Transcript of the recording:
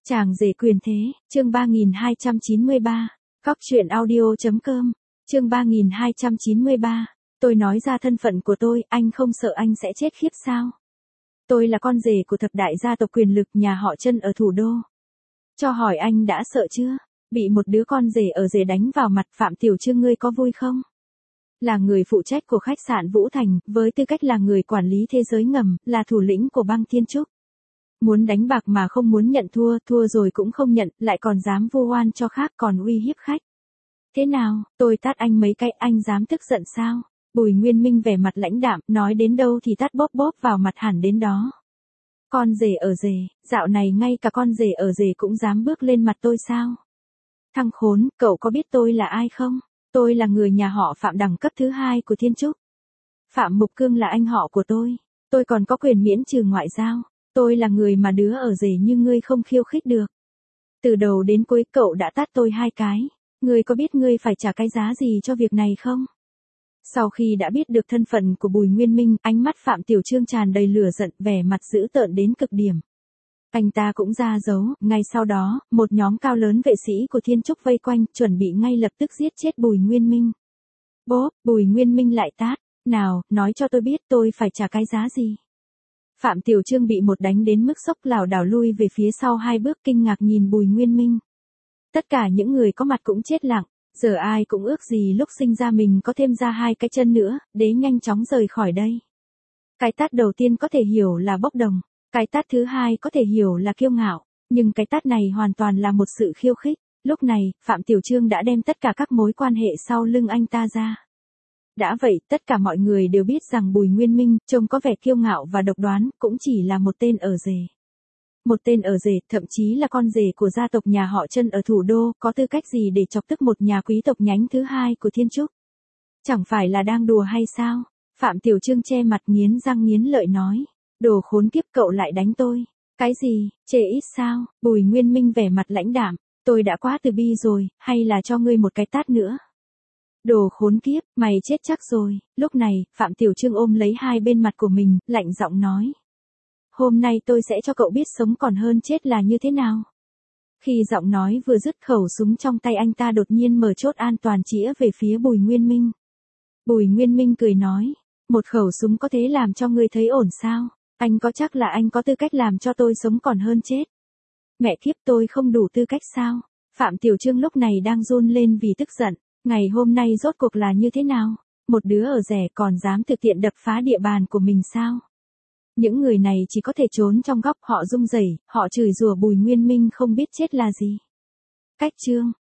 Chàng rể quyền thế, chương 3293, cóc truyện audio.com, chương 3293, tôi nói ra thân phận của tôi, anh không sợ anh sẽ chết khiếp sao? Tôi là con rể của thập đại gia tộc quyền lực nhà họ Trân ở thủ đô. Cho hỏi anh đã sợ chưa? Bị một đứa con rể ở rể đánh vào mặt, Phạm Tiểu Trương ngươi có vui không? Là người phụ trách của khách sạn Vũ Thành, với tư cách là người quản lý thế giới ngầm, là thủ lĩnh của băng Thiên Trúc. Muốn đánh bạc mà không muốn nhận thua, thua rồi cũng không nhận, lại còn dám vu oan cho khác, còn uy hiếp khách. Thế nào, tôi tát anh mấy cái, anh dám tức giận sao? Bùi Nguyên Minh vẻ mặt lãnh đạm, nói đến đâu thì tát bóp bóp vào mặt hẳn đến đó. Con rể ở rể, dạo này ngay cả con rể ở rể cũng dám bước lên mặt tôi sao? Thằng khốn, cậu có biết tôi là ai không? Tôi là người nhà họ Phạm đẳng cấp thứ 2 của Thiên Trúc. Phạm Mục Cương là anh họ của tôi còn có quyền miễn trừ ngoại giao. Tôi là người mà đứa ở rể như ngươi không khiêu khích được. Từ đầu đến cuối cậu đã tát tôi 2 cái. Ngươi có biết ngươi phải trả cái giá gì cho việc này không? Sau khi đã biết được thân phận của Bùi Nguyên Minh, ánh mắt Phạm Tiểu Trương tràn đầy lửa giận, vẻ mặt dữ tợn đến cực điểm. Anh ta cũng ra dấu, ngay sau đó, một nhóm cao lớn vệ sĩ của Thiên Trúc vây quanh, chuẩn bị ngay lập tức giết chết Bùi Nguyên Minh. Bốp, Bùi Nguyên Minh lại tát. Nào, nói cho tôi biết tôi phải trả cái giá gì? Phạm Tiểu Trương bị một đánh đến mức sốc lảo đảo lui về phía sau 2 bước, kinh ngạc nhìn Bùi Nguyên Minh. Tất cả những người có mặt cũng chết lặng, giờ ai cũng ước gì lúc sinh ra mình có thêm ra 2 cái chân nữa, để nhanh chóng rời khỏi đây. Cái tát đầu tiên có thể hiểu là bốc đồng, cái tát thứ 2 có thể hiểu là kiêu ngạo, nhưng cái tát này hoàn toàn là một sự khiêu khích. Lúc này, Phạm Tiểu Trương đã đem tất cả các mối quan hệ sau lưng anh ta ra. Đã vậy, tất cả mọi người đều biết rằng Bùi Nguyên Minh, trông có vẻ kiêu ngạo và độc đoán, cũng chỉ là một tên ở rể. Một tên ở rể, thậm chí là con rể của gia tộc nhà họ Trân ở thủ đô, có tư cách gì để chọc tức một nhà quý tộc nhánh thứ 2 của Thiên Trúc? Chẳng phải là đang đùa hay sao? Phạm Tiểu Trương che mặt nghiến răng nghiến lợi nói. Đồ khốn kiếp, cậu lại đánh tôi. Cái gì, chê ít sao? Bùi Nguyên Minh vẻ mặt lãnh đạm. Tôi đã quá từ bi rồi, hay là cho ngươi một cái tát nữa? Đồ khốn kiếp, mày chết chắc rồi. Lúc này, Phạm Tiểu Trương ôm lấy 2 bên mặt của mình, lạnh giọng nói. Hôm nay tôi sẽ cho cậu biết sống còn hơn chết là như thế nào. Khi giọng nói vừa dứt, khẩu súng trong tay anh ta đột nhiên mở chốt an toàn chĩa về phía Bùi Nguyên Minh. Bùi Nguyên Minh cười nói. Một khẩu súng có thể làm cho ngươi thấy ổn sao? Anh có chắc là anh có tư cách làm cho tôi sống còn hơn chết? Mẹ kiếp, tôi không đủ tư cách sao? Phạm Tiểu Trương lúc này đang run lên vì tức giận. Ngày hôm nay rốt cuộc là như thế nào? Một đứa ở rẻ còn dám thực tiện đập phá địa bàn của mình sao? Những người này chỉ có thể trốn trong góc, họ rung rẩy, họ chửi rủa Bùi Nguyên Minh không biết chết là gì. Cách chương